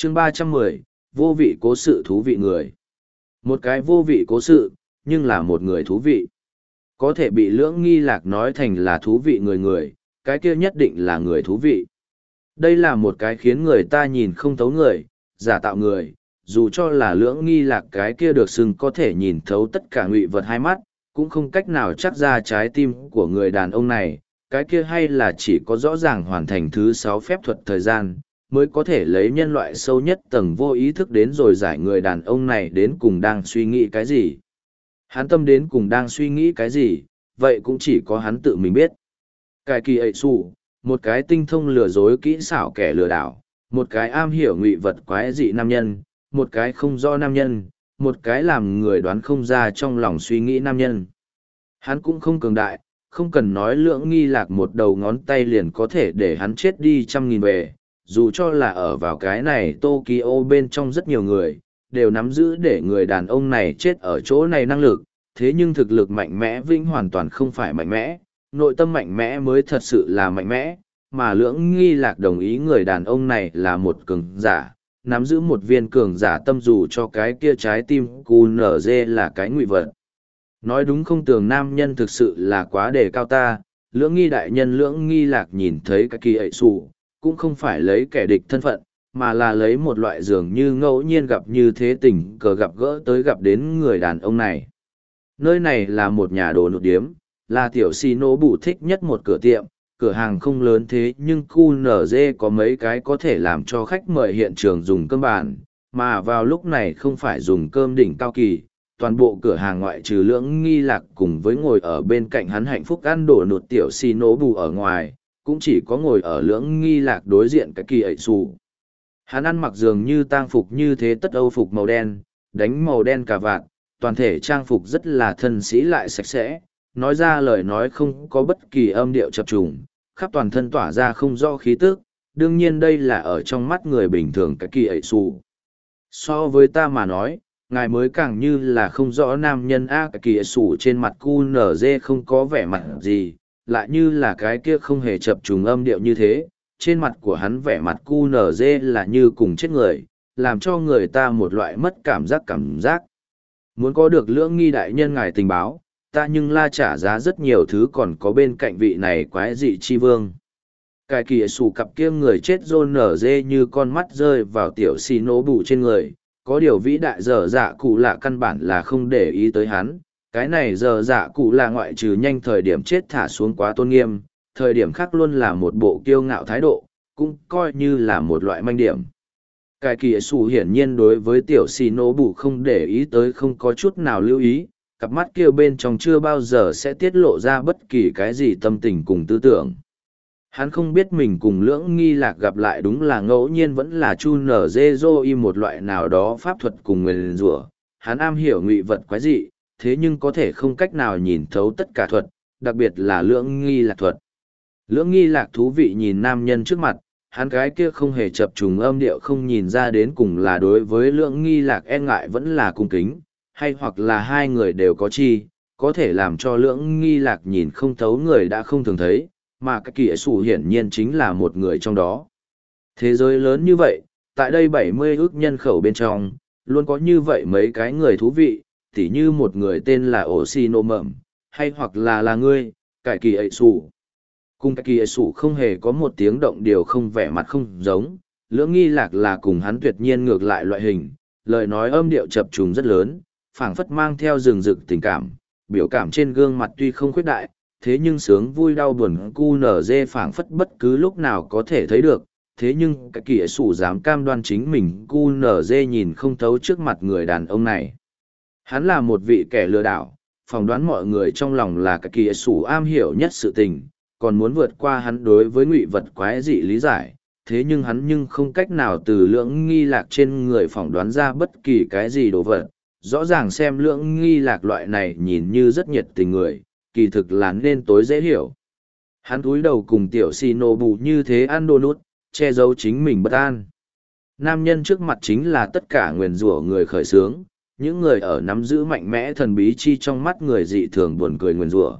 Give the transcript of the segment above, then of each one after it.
chương 310, vô vị cố sự thú vị người. Một cái vô vị cố sự, nhưng là một người thú vị. Có thể bị Lưỡng Nghi Lạc nói thành là thú vị người, cái kia nhất định là người thú vị. Đây là một cái khiến người ta nhìn không thấu người, giả tạo người, dù cho là Lưỡng Nghi Lạc cái kia được xưng có thể nhìn thấu tất cả ngụy vật hai mắt, cũng không cách nào chắc ra trái tim của người đàn ông này, cái kia hay là chỉ có rõ ràng hoàn thành thứ 6 phép thuật thời gian, mới có thể lấy nhân loại sâu nhất tầng vô ý thức đến rồi giải người đàn ông này đến cùng đang suy nghĩ cái gì. Hắn tâm đến cùng đang suy nghĩ cái gì, vậy cũng chỉ có hắn tự mình biết. Cái kỳ ấy xù, một cái tinh thông lừa dối kỹ xảo kẻ lừa đảo, một cái am hiểu ngụy vật quái dị nam nhân, một cái không do nam nhân, một cái làm người đoán không ra trong lòng suy nghĩ nam nhân. Hắn cũng không cường đại, không cần nói Lưỡng Nghi Lạc một đầu ngón tay liền có thể để hắn chết đi 100.000 về, dù cho là ở vào cái này Tokyo bên trong rất nhiều người, đều nắm giữ để người đàn ông này chết ở chỗ này năng lực, thế nhưng thực lực mạnh mẽ vĩnh hoàn toàn không phải mạnh mẽ, nội tâm mạnh mẽ mới thật sự là mạnh mẽ, mà Lưỡng Nghi Lạc đồng ý người đàn ông này là một cường giả, nắm giữ một viên cường giả tâm dù cho cái kia trái tim QNZ là cái ngụy vật. Nói đúng không, tường nam nhân thực sự là quá đề cao ta, Lưỡng Nghi đại nhân Lưỡng Nghi Lạc nhìn thấy cái kỳ ấy xù, cũng không phải lấy kẻ địch thân phận, mà là lấy một loại dường như ngẫu nhiên gặp như thế tình cờ gặp gỡ tới gặp đến người đàn ông này. Nơi này là một nhà đồ nụt điếm, là tiểu xì nổ bù thích nhất một cửa tiệm, cửa hàng không lớn thế nhưng QNZ có mấy cái có thể làm cho khách mời hiện trường dùng cơm bàn, mà vào lúc này không phải dùng cơm đỉnh cao kỳ, toàn bộ cửa hàng ngoại trừ Lưỡng Nghi Lạc cùng với ngồi ở bên cạnh hắn hạnh phúc ăn đồ nụt tiểu xì nổ bù ở ngoài, cũng chỉ có ngồi ở Lưỡng Nghi Lạc đối diện cái kỳ ấy xù. Hắn ăn mặc dường như tang phục như thế tất âu phục màu đen, đánh màu đen cà vạt, toàn thể trang phục rất là thân sĩ lại sạch sẽ, nói ra lời nói không có bất kỳ âm điệu chập trùng, khắp toàn thân tỏa ra không rõ khí tức, đương nhiên đây là ở trong mắt người bình thường cái kỳ ấy xù. So với ta mà nói, ngài mới càng như là không rõ nam nhân a. Cái kỳ ấy xù trên mặt QNZ không có vẻ mặt gì, lại như là cái kia không hề chập trùng âm điệu như thế, trên mặt của hắn vẻ mặt QNZ là như cùng chết người, làm cho người ta một loại mất cảm giác. Muốn có được Lưỡng Nghi đại nhân ngài tình báo, ta nhưng la trả giá rất nhiều thứ, còn có bên cạnh vị này quái dị chi vương. Cái kỳ sủ cặp kia người chết rôn nở dê như con mắt rơi vào tiểu xì nổ bù trên người, có điều vĩ đại dở dạ cụ lạ căn bản là không để ý tới hắn. Cái này dở dạ cụ là ngoại trừ nhanh thời điểm chết thả xuống quá tôn nghiêm, thời điểm khác luôn là một bộ kiêu ngạo thái độ, cũng coi như là một loại manh điểm. Cái kỳ sủ hiển nhiên đối với tiểu xì nổ bù không để ý tới, không có chút nào lưu ý, cặp mắt kia bên trong chưa bao giờ sẽ tiết lộ ra bất kỳ cái gì tâm tình cùng tư tưởng. Hắn không biết mình cùng Lưỡng Nghi Lạc gặp lại đúng là ngẫu nhiên vẫn là chu nở dê dô y một loại nào đó pháp thuật cùng nguyền rủa. Hắn am hiểu ngụy vật quái dị, thế nhưng có thể không cách nào nhìn thấu tất cả thuật, đặc biệt là Lưỡng Nghi Lạc thuật. Lưỡng Nghi Lạc thú vị nhìn nam nhân trước mặt, hắn cái kia không hề chập trùng âm điệu không nhìn ra đến cùng là đối với Lưỡng Nghi Lạc e ngại vẫn là cung kính, hay hoặc là hai người đều có chi, có thể làm cho Lưỡng Nghi Lạc nhìn không thấu người đã không thường thấy, mà cái kỳ sủ hiển nhiên chính là một người trong đó. Thế giới lớn như vậy, tại đây 70 ước nhân khẩu bên trong, luôn có như vậy mấy cái người thú vị, tỉ như một người tên là Oshino Mậm, hay hoặc là ngươi, cái kỳ ấy sủ. Cùng cái kỳ ấy sủ không hề có một tiếng động điều không vẻ mặt không giống, Lưỡng Nghi Lạc là cùng hắn tuyệt nhiên ngược lại loại hình, lời nói âm điệu chập trùng rất lớn, phảng phất mang theo rừng rực tình cảm, biểu cảm trên gương mặt tuy không khuyết đại, thế nhưng sướng vui đau buồn QNZ phảng phất bất cứ lúc nào có thể thấy được, thế nhưng cái kỳ sủ dám cam đoan chính mình QNZ nhìn không thấu trước mặt người đàn ông này. Hắn là một vị kẻ lừa đảo, phỏng đoán mọi người trong lòng là cái kỳ sủ am hiểu nhất sự tình, còn muốn vượt qua hắn đối với ngụy vật quái dị lý giải, thế nhưng hắn không cách nào từ Lưỡng Nghi Lạc trên người phỏng đoán ra bất kỳ cái gì đồ vật. Rõ ràng xem Lưỡng Nghi Lạc loại này nhìn như rất nhiệt tình người, kỳ thực là nên tối dễ hiểu. Hắn cúi đầu cùng tiểu xì nổ bù như thế ăn đồ nút, che giấu chính mình bất an. Nam nhân trước mặt chính là tất cả nguyền rủa người khởi xướng, những người ở nắm giữ mạnh mẽ thần bí chi trong mắt người dị thường buồn cười nguyền rủa.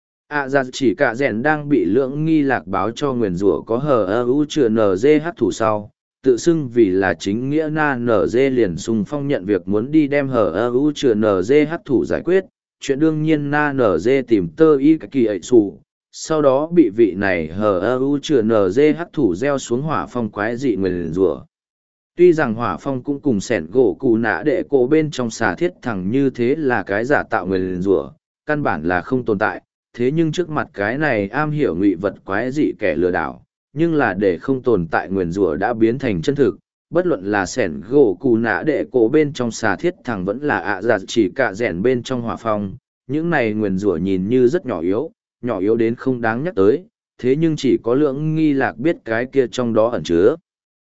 Ra chỉ cả rèn đang bị Lưỡng Nghi Lạc báo cho nguyền rủa có hờ ơ u chừa nờ dê hát thủ sau, tự xưng vì là chính nghĩa na NG liền xung phong nhận việc muốn đi đem HEU chừa NG hắc thủ giải quyết, chuyện đương nhiên na NG tìm tơ y cái kỳ ấy xù, sau đó bị vị này HEU chừa NG hắc thủ gieo xuống hỏa phong quái dị nguyền rủa. Tuy rằng hỏa phong cũng cùng sẻn gỗ cụ nã đệ cổ bên trong xà thiết thẳng như thế là cái giả tạo nguyền rủa, căn bản là không tồn tại, thế nhưng trước mặt cái này am hiểu ngụy vật quái dị kẻ lừa đảo, nhưng là để không tồn tại nguyền rủa đã biến thành chân thực, bất luận là sẻn gỗ cụ nã đệ cổ bên trong xà thiết thẳng vẫn là ạ giả chỉ cả rẻn bên trong hỏa phong, những này nguyền rủa nhìn như rất nhỏ yếu đến không đáng nhắc tới, thế nhưng chỉ có Lưỡng Nghi Lạc biết cái kia trong đó ẩn chứa.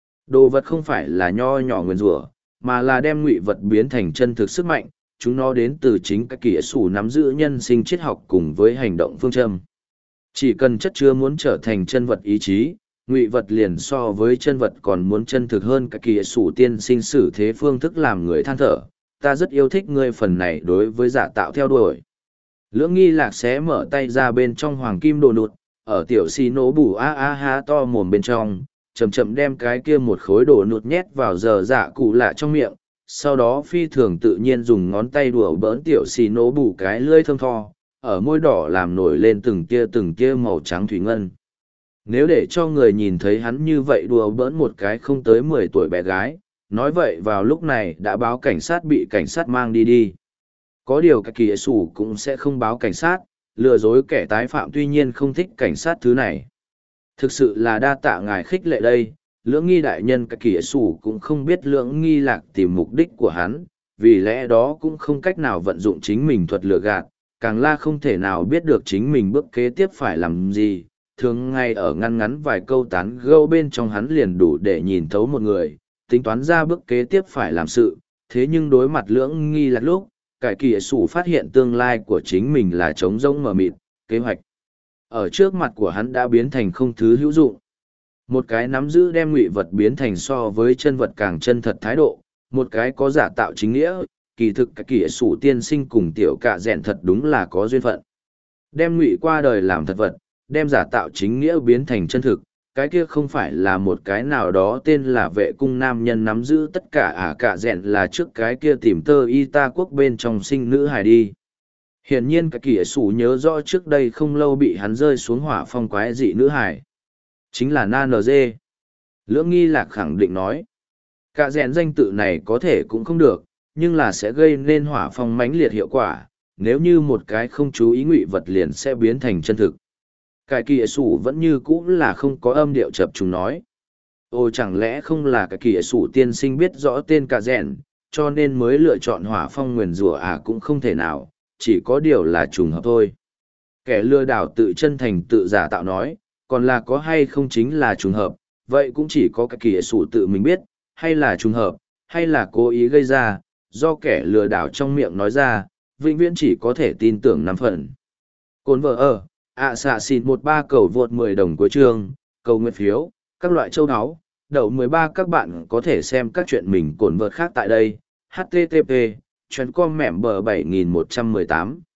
Đồ vật không phải là nho nhỏ nguyền rủa, mà là đem ngụy vật biến thành chân thực sức mạnh, chúng nó đến từ chính các kỹ sủ nắm giữ nhân sinh triết học cùng với hành động phương châm. Chỉ cần chất chứa muốn trở thành chân vật ý chí, ngụy vật liền so với chân vật còn muốn chân thực hơn các kỹ sủ tiên sinh xử thế phương thức làm người than thở. Ta rất yêu thích ngươi phần này đối với giả tạo theo đuổi. Lưỡng Nghi Lạc xé mở tay ra bên trong hoàng kim đồ nụt, ở tiểu xì nổ bù a a ha to mồm bên trong, chậm chậm đem cái kia một khối đồ nụt nhét vào giờ dạ cụ lạ trong miệng, sau đó phi thường tự nhiên dùng ngón tay đùa bỡn tiểu xì nổ bù cái lưỡi thơm tho, ở môi đỏ làm nổi lên từng tia màu trắng thủy ngân. Nếu để cho người nhìn thấy hắn như vậy đùa bỡn một cái không tới 10 tuổi bé gái, nói vậy vào lúc này đã báo cảnh sát bị cảnh sát mang đi. Có điều các kỳ sủ cũng sẽ không báo cảnh sát, lừa dối kẻ tái phạm tuy nhiên không thích cảnh sát thứ này. Thực sự là đa tạ ngài khích lệ đây, Lưỡng Nghi đại nhân các kỳ sủ cũng không biết Lưỡng Nghi Lạc tìm mục đích của hắn, vì lẽ đó cũng không cách nào vận dụng chính mình thuật lừa gạt, càng là không thể nào biết được chính mình bước kế tiếp phải làm gì. Thường ngay ở ngăn ngắn vài câu tán gẫu bên trong hắn liền đủ để nhìn thấu một người, tính toán ra bước kế tiếp phải làm sự, thế nhưng đối mặt Lưỡng Nghi Lạc lúc, cải kỳ sủ phát hiện tương lai của chính mình là trống rỗng mờ mịt, kế hoạch ở trước mặt của hắn đã biến thành không thứ hữu dụng. Một cái nắm giữ đem ngụy vật biến thành so với chân vật càng chân thật thái độ, một cái có giả tạo chính nghĩa, kỳ thực cái kỳ sủ tiên sinh cùng tiểu cạ rèn thật đúng là có duyên phận. Đem ngụy qua đời làm thật vật, đem giả tạo chính nghĩa biến thành chân thực, cái kia không phải là một cái nào đó tên là vệ cung nam nhân nắm giữ tất cả cạ rèn là trước cái kia tìm tơ y ta quốc bên trong sinh nữ hài đi. Hiển nhiên cái kỷ sủ nhớ rõ trước đây không lâu bị hắn rơi xuống hỏa phong quái dị nữ hài. Chính là Na NG. Lưỡng Nghi Lạc khẳng định nói. Cạ rèn danh tự này có thể cũng không được, nhưng là sẽ gây nên hỏa phong mãnh liệt hiệu quả, nếu như một cái không chú ý ngụy vật liền sẽ biến thành chân thực. Cái kỳ sủ vẫn như cũ là không có âm điệu chập chúng nói. Ồ chẳng lẽ không là cái kỳ sủ tiên sinh biết rõ tên cạ rèn, cho nên mới lựa chọn hỏa phong nguyền rủa cũng không thể nào, chỉ có điều là trùng hợp thôi. Kẻ lừa đảo tự chân thành tự giả tạo nói, còn là có hay không chính là trùng hợp, vậy cũng chỉ có cái kỳ sủ tự mình biết, hay là trùng hợp, hay là cố ý gây ra, do kẻ lừa đảo trong miệng nói ra, vĩnh viễn chỉ có thể tin tưởng 5 phần. Cồn vợ ở, xạ xịt 13 cầu vượt 10 đồng cuối chương, cầu nguyện phiếu, các loại châu áo, đậu 13 các bạn có thể xem các chuyện mình cồn vợt khác tại đây, http, chuyến com mẻm bờ 7118.